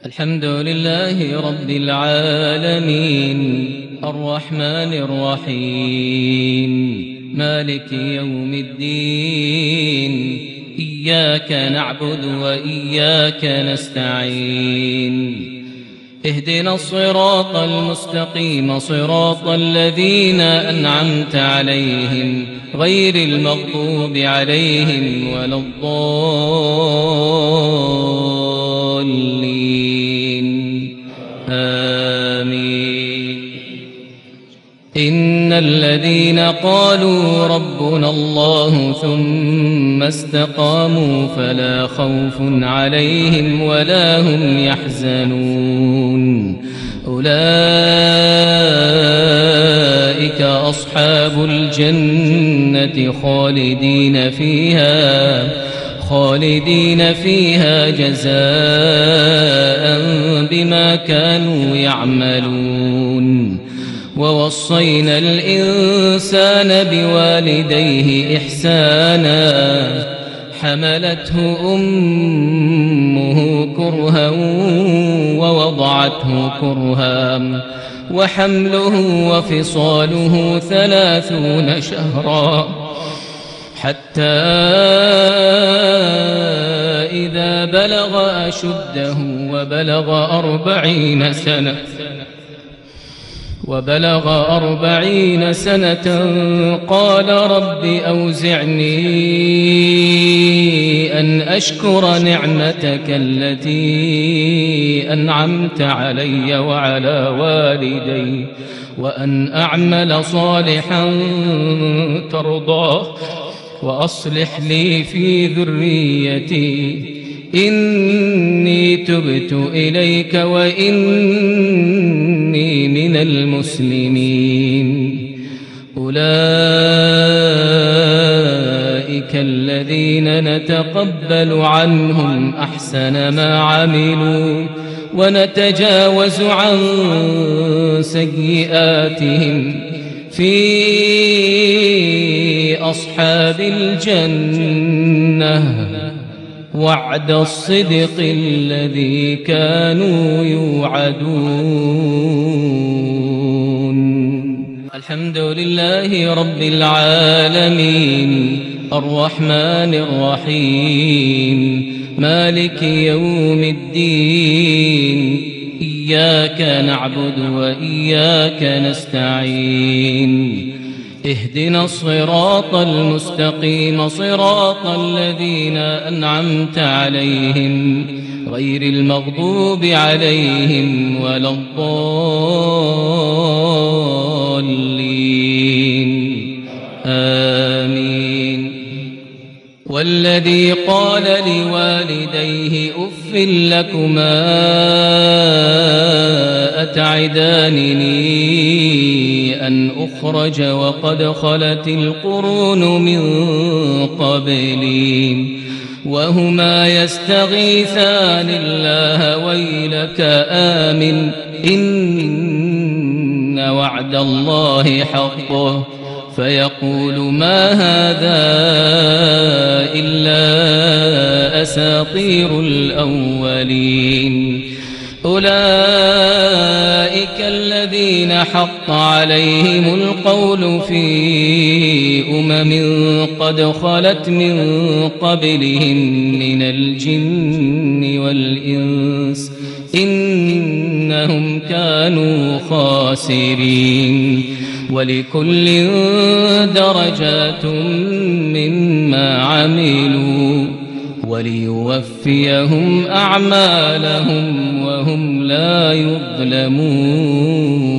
الحمد لله رب العالمين الرحمن الرحيم مالك يوم الدين إياك نعبد وإياك نستعين اهدنا الصراط المستقيم صراط الذين أنعمت عليهم غير المغضوب عليهم ولا الضالين آمين. إن الذين قالوا ربنا الله ثم استقاموا فلا خوف عليهم ولا هم يحزنون أولئك أصحاب الجنة خالدين فيها جزاء بما كانوا يعملون. ووصينا الإنسان بوالديه إحسانا حملته أمه كرها ووضعته كرها وحمله وفصاله 30 شهرا حتى إذا بلغ أشده وبلغ 40 سنة قال رب أوزعني أن أشكر نعمتك التي أنعمت علي وعلى والدي وأن أعمل صالحا ترضاه وأصلح لي في ذريتي إني تبت إليك وإني من المسلمين. أولئك الذين نتقبل عنهم أحسن ما عملوا ونتجاوز عن سيئاتهم في أصحاب الجنة وعد الصدق الذي كانوا يوعدون. الحمد لله رب العالمين الرحمن الرحيم مالك يوم الدين إياك نعبد وإياك نستعين اهدنا الصراط المستقيم صراط الذين أنعمت عليهم غير المغضوب عليهم ولا الضالين آمين. والذي قال لوالديه أف لكما أتعدانني أن أخرج وقد خلت القرون من قبلي وهما يستغيثان الله ويلك آمن إن وعد الله حق فيقول ما هذا إلا أساطير الأولين. أولئك الذين حق عليهم القول في قد خلت من قبلهم من الجن والإنس إنهم كانوا خاسرين. ولكل درجات مما عملوا وليوفيهم أعمالهم وهم لا يظلمون.